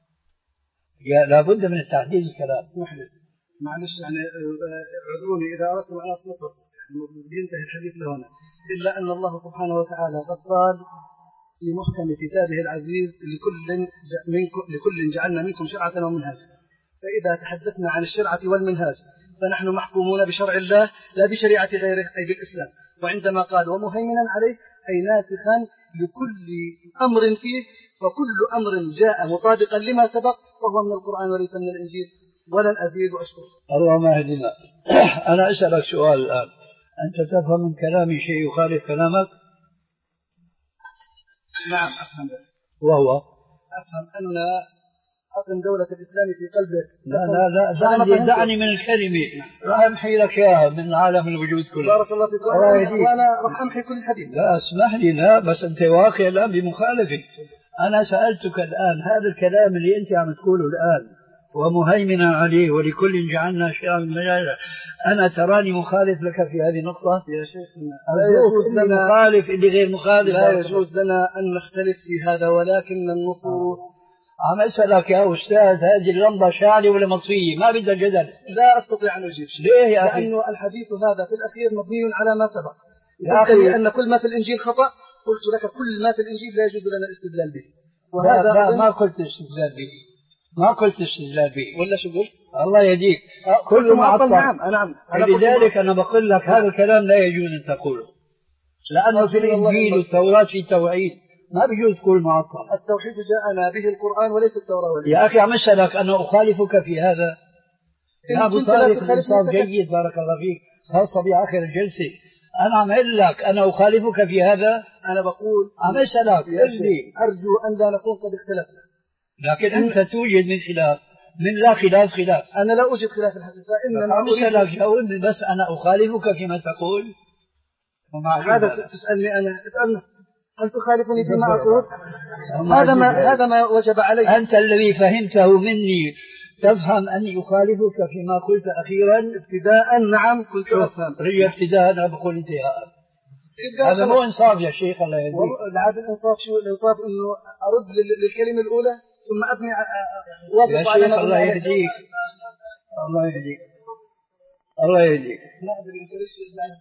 لابد من التحديد الكلام. معلش يعني اعذروني إذا أردتم أن أصنفه بينتهي الحديث لهنا، إلا أن الله سبحانه وتعالى قد قال في محكم كتابه العزيز لكل منكم لكل جعلنا منكم شرعة ومنهاجا. فإذا تحدثنا عن الشرعة والمنهاج فنحن محكومون بشرع الله لا بشريعة غيره أي بالإسلام. وعندما قال ومهيمنا عليه أي ناسخا لكل أمر فيه، فكل أمر جاء مطابقا لما سبق فهو من القرآن وليس من الإنجيل. ولن أزيد وأشكر. اللهم اهدنا. أنا أسألك سؤال الآن، أنت تفهم من كلامي شيء يخالف كلامك؟ نعم أفهم. وهو أفهم أن أقم دولة الإسلام في قلبك. لا لا لا دعني, دعني من الكلمة. راح أمحي لك إياها من عالم الوجود كله. بارك الله فيك. وأنا, وأنا راح أمحي كل الحديث. لا اسمح لي. لا بس أنت واقع الآن بمخالفة. أنا سألتك الآن هذا الكلام اللي أنت عم تقوله الآن ومهيمنا عليه ولكل جعلنا شيئا من مجاله، أنا تراني مخالف لك في هذه النقطة؟ يا شيخنا لا يجوز لنا مخالف اللي غير مخالف. لا يجوز لنا أن نختلف في هذا، ولكن النصوص عم أسألك يا أستاذ هذه اللمبة شاعلة ولا مطفية؟ ما بدها جدل. لا أستطيع أن أجيب. ليه يا أخي؟ لأنه الحديث هذا في الأخير مبني على ما سبق. قلت لي أن كل ما في الإنجيل خطأ، قلت لك كل ما في الإنجيل لا يجوز لنا الاستدلال به. وهذا لا, لا ما قلت استدلال به. ما قلت استدلال به. ولا شو قلت؟ الله يهديك. كل معطل. نعم نعم. لذلك أنا بقول لك هذا الكلام لا يجوز أن تقوله، لأنه في الإنجيل والتوراة في توحيد، ما بيجوز تقول معطل. التوحيد جاءنا به القرآن وليس التوراة والإنجيل. يا أخي عم أسألك أنا أخالفك في هذا؟ يا أبو طارق الإنصاف جيد بارك الله فيك، خاصة بآخر الجلسة. أنا عم أقول لك أنا أخالفك في هذا. أنا بقول عم أسألك أرجو أن لا نكون قد اختلفنا، لكن أنت توجد من خلاف من لا خلاف خلاف. أنا لا أوجد خلاف الحقيقة. إنما عم أسألك جاوبني بس. أنا أخالفك فيما تقول. هذا تسألني أنا، اسألنا هل تخالفني فيما أقول؟ هذا ما هذا ما وجب عليك. أنت الذي فهمته مني تفهم أني أخالفك فيما قلت أخيرا ابتداء. نعم كنت أفهم. رجع ابتداء أنا بقول انتهاء. هذا مو إنصاف يا شيخ. الله يهديك. العادة الإنصاف شو الإنصاف؟ إنه أرد للكلمة الأولى ثم أبني واقف على ما الله يهديك. الله يهديك. الله يهديك. لا أدري أنت ليش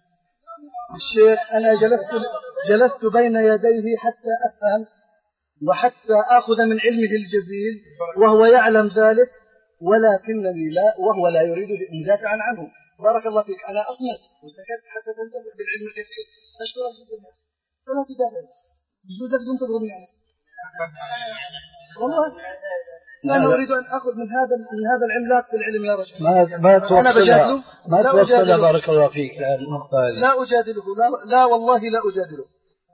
الشيخ. أنا جلست جلست بين يديه حتى أفهم وحتى آخذ من علمه الجزيل وهو يعلم ذلك، ولكنني لا وهو لا يريد مدافعا عنه. بارك الله فيك. أنا أصمت وسكت حتى تنتبه بالعلم الكثير. أشكرك جدا. فلا تدافع بجودك تنتظرني يعني. والله أنا أريد أن أخذ من هذا من هذا العملاق في العلم يا رجل. ما ما توصل. أنا بجادله. ما توصل. بارك الله فيك. النقطة هذه لا أجادله. لا, لا والله لا أجادله.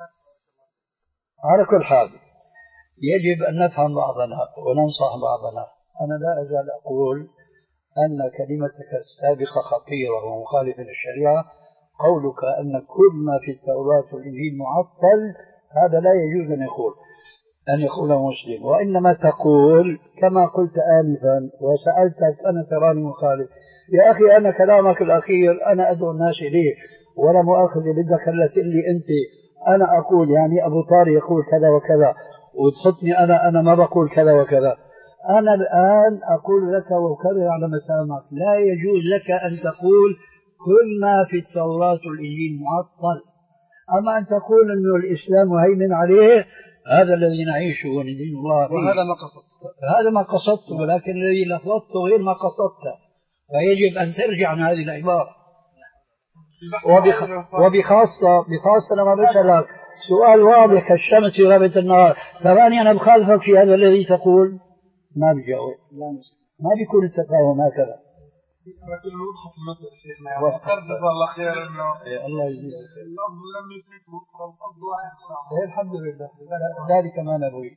على كل حال يجب أن نفهم بعضنا وننصح بعضنا. أنا لا أزال أقول أن كلمتك السابقة خطيرة ومخالفة للشريعة. قولك أن كل ما في التوراة والإنجيل معطل هذا لا يجوز أن يقول أن يقوله مسلم، وإنما تقول كما قلت آنفا وسألتك أنا تراني مخالف. يا أخي أنا كلامك الأخير أنا أدعو الناس إليه ولا مؤاخذة بدك خلت لي أنت. أنا أقول يعني أبو طارق يقول كذا وكذا وتحطني أنا أنا ما بقول كذا وكذا. أنا الآن أقول لك وأكرر على مسامعك لا يجوز لك أن تقول كل ما في التوراة والإنجيل معطل. أما أن تقول أنه الإسلام هيمن عليه هذا الذي نعيشه وندين الله فيه. وهذا ما قصدت. هذا ما قصدته، ولكن الذي لفظته غير ما قصدته، فيجب أن ترجع عن هذه العبارة. وبخ... وبخاصة بخاصة لما بسألك سؤال واضح كالشمس في غابة النهار تراني أنا بخالفك في هذا الذي تقول ما بجاوب. ما بيكون التفاهم هكذا. لكن وضحت المسألة شيخنا يعني قرب والله خير إنه الله يجزيك. اللفظ لم يفيده والقصد واحد. الحمد لله ذلك ما نبغي.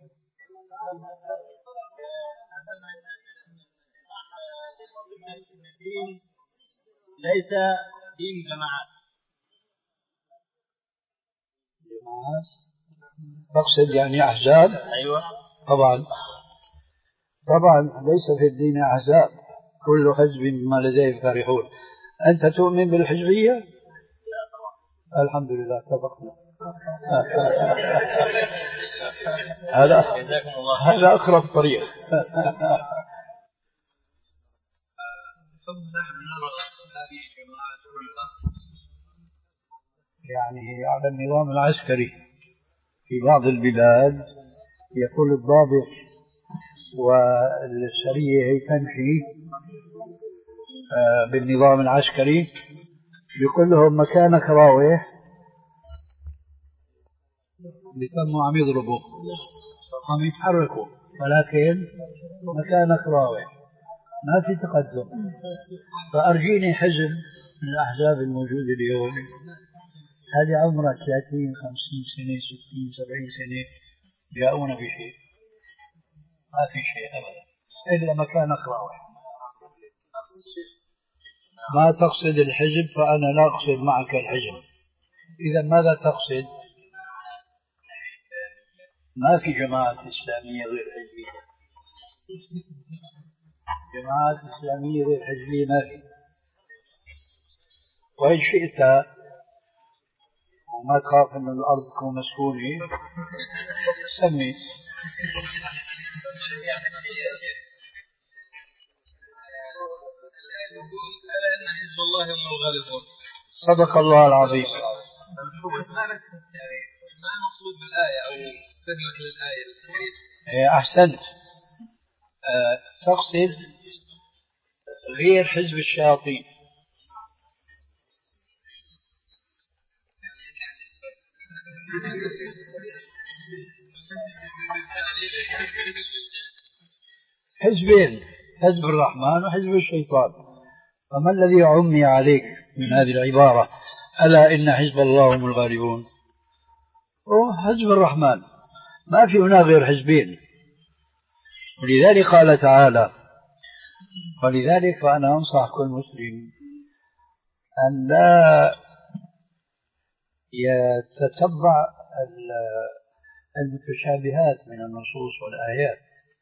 ليس دين جماعات. جماعات تقصد يعني أحزاب؟ أيوة طبعا طبعا ليس في الدين أحزاب، كل حزب بما لديهم فرحون. أنت تؤمن بالحزبية؟ لا طبعا. الحمد لله اتفقنا. هذا هذا أقرب طريق. يعني على النظام العسكري في بعض البلاد يقول الضابط والسرية هي تمشي بالنظام العسكري يقول لهم مكانك راوح بيتموا عم يضربوا عم يتحركوا ولكن مكانك راوح ما في تقدم. فأرجيني حزب من الأحزاب الموجودة اليوم هذه عمرها ثلاثين خمسين سنة ستين سبعين سنة جاءونا بشيء؟ ما في شيء أبدا إلا مكان أخلاوي. ما تقصد الحزب فأنا لا أقصد معك الحزب. إذا ماذا تقصد؟ ما في جماعة إسلامية غير حزبية. جماعات إسلامية غير حزبية ما في. وإن شئت وما تخاف أن الأرض تكون مسكونة سمي. صدق الله العظيم. ما المقصود بالآية أو فهمك للآية الكريمة؟ أحسنت. أه تقصد غير حزب الشياطين. حزبين، حزب الرحمن وحزب الشيطان. فما الذي عمي عليك من هذه العبارة ألا إن حزب الله هم الغالبون؟ هو حزب الرحمن، ما في هنا غير حزبين. ولذلك قال تعالى ولذلك فأنا أنصح كل مسلم أن لا يتتبع المتشابهات من النصوص والآيات.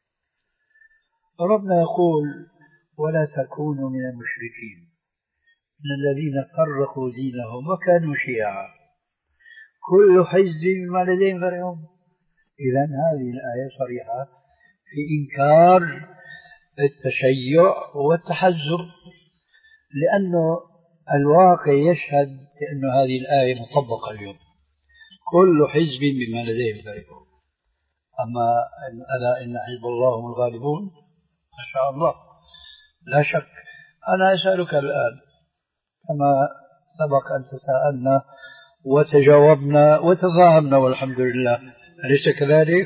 ربنا يقول ولا تكونوا من المشركين من الذين فرقوا دينهم وكانوا شيعا كل حزب بما لديهم فرحون. إذن هذه الآية صريحة في إنكار التشيع والتحزب، لأنه الواقع يشهد أن هذه الآية مطبقة اليوم. كل حزب بما لديهم فرحون. أما ألا إن حزب الله هم الغالبون ما شاء الله لا شك. أنا أسألك الآن كما سبق أن تساءلنا وتجاوبنا وتفاهمنا والحمد لله، أليس كذلك؟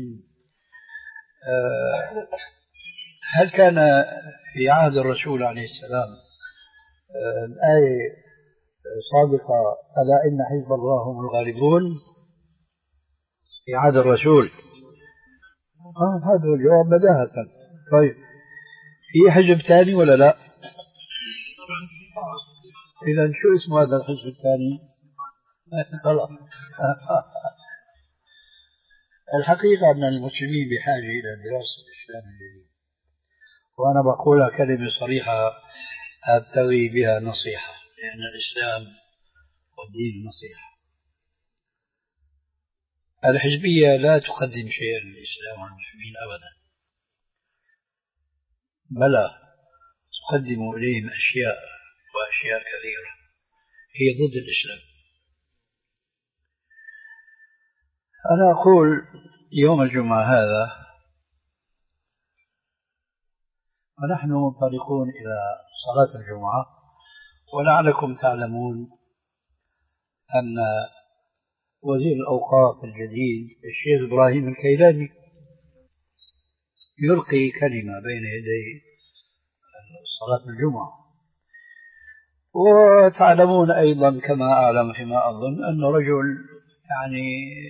أه هل كان في عهد الرسول عليه السلام أه الآية صادقة ألا إن حزب الله هم الغالبون في عهد الرسول؟ آه هذا الجواب بداهة. طيب في حزب ثاني ولا لا؟ إذا شو اسم هذا الحزب الثاني؟ خلاص. الحقيقة أن المسلمين بحاجة إلى دراسة الإسلام الجديد، وأنا بقولها كلمة صريحة أبتغي بها نصيحة، لأن الإسلام والدين نصيحة. الحزبية لا تقدم شيئا للإسلام والمسلمين أبدا، بلى تقدم إليهم أشياء وأشياء كثيرة هي ضد الإسلام. أنا أقول يوم الجمعة هذا ونحن منطلقون إلى صلاة الجمعة، ولعلكم تعلمون أن وزير الأوقاف الجديد الشيخ إبراهيم الكيلاني يلقي كلمة بين يدي صلاة الجمعة. وتعلمون أيضا كما أعلم فيما أظن أنه رجل يعني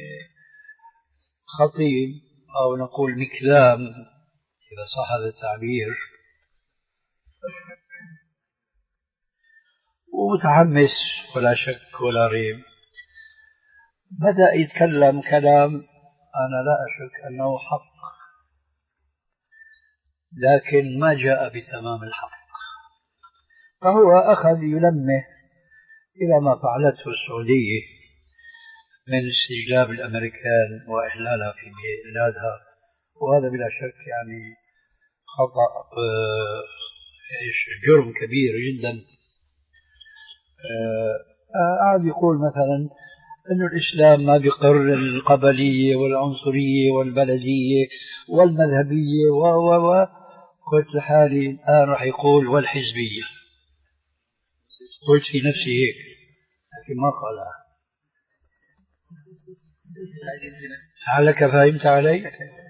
خطيب أو نقول مكلام إذا صح هذا التعبير، ومتحمس ولا شك ولا ريب. بدأ يتكلم كلام أنا لا أشك أنه حق، لكن ما جاء بتمام الحق. فهو أخذ يلمح إلى ما فعلته السعودية من استجلاب الأمريكان وإحلالها في بلادها، وهذا بلا شك يعني خطأ جرم كبير جدا. قاعد يقول مثلا أن الإسلام ما بيقر القبلية والعنصرية والبلدية والمذهبية و و و قلت لحالي الآن راح يقول والحزبية. قلت في نفسي هيك لكن ما قالها. لعلك فهمت علي؟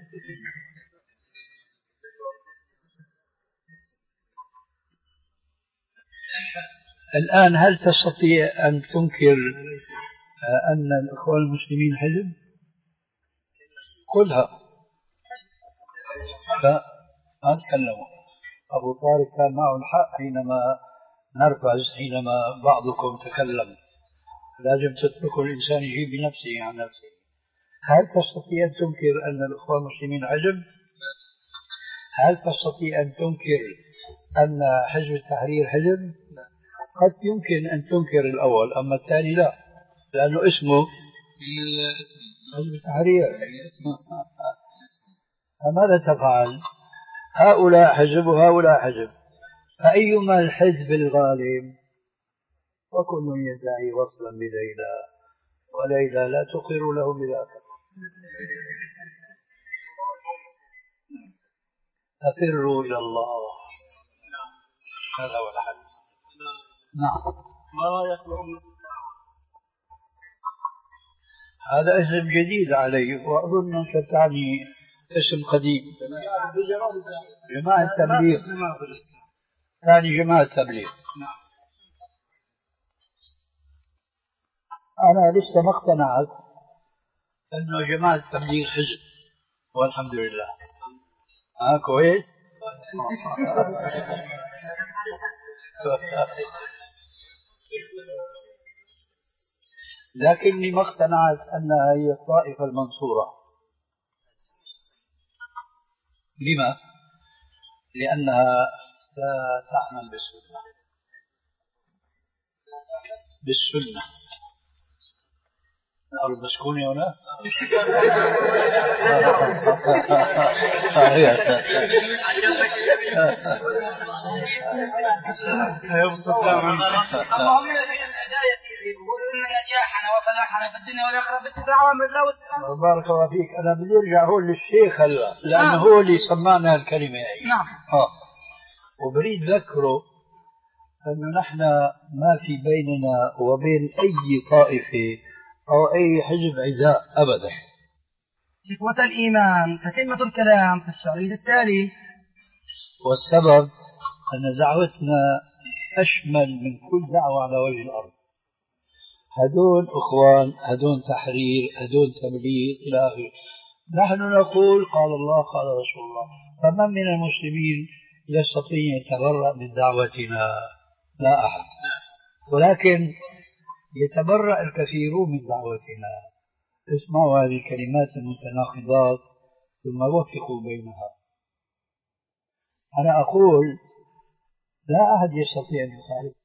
الآن هل تستطيع أن تنكر أن الإخوان المسلمين حزب؟ كلها. فما تكلموا. أبو طارق كان معه الحق حينما نرفز، حينما بعضكم تكلم. لازم تتركوا الإنسان يجيب بنفسه عن نفسه. هل تستطيع أن تنكر أن الإخوان المسلمين عجب؟ هل تستطيع أن تنكر أن حزب التحرير حزب؟ قد يمكن أن تنكر الأول، أما الثاني لا، لأنه اسمه حزب التحرير. فماذا تفعل؟ هؤلاء حزب وهؤلاء حزب، فأيما الحزب الغالب؟ وكل يدعي وصلا بليلى وليلى لا تقر له بذاك. أفروا إلى الله، هذا هو الحل. نعم. ما يخلق هذا اسم جديد علي، وأظن أنك تعني اسم قديم. جماعة التبليغ، ثاني جماعة التبليغ. أنا لسه ما اقتنعت أنه جماعة التبليغ حزب، والحمد لله. ها كويس. لكني ما اقتنعت أنها هي الطائفة المنصورة. لما؟ لأنها لا تعمل بالسنة. بالسنة الأرض مسكونة هنا. يقولون ان نجاحنا وفلاحنا في الدنيا والاخره باتباع امر الله والسلام. بارك الله فيك. انا بدي ارجع هون للشيخ هلا، لانه هو اللي سمعنا الكلمه هي. نعم. اه وبريد ذكره انه نحن ما في بيننا وبين اي طائفه او اي حزب عداء ابدا. إخوة الإيمان، تتمة الكلام في الشريط التالي. والسبب أن دعوتنا أشمل من كل دعوة على وجه الأرض. هدول إخوان، هدول تحرير، هدول تبليغ إلى آخره. نحن نقول قال الله قال رسول الله، فمن من المسلمين يستطيع أن يتبرأ من دعوتنا؟ لا أحد. ولكن يتبرأ الكثيرون من دعوتنا. اسمعوا هذه الكلمات المتناقضات ثم وفقوا بينها. أنا أقول لا أحد يستطيع أن يخالف.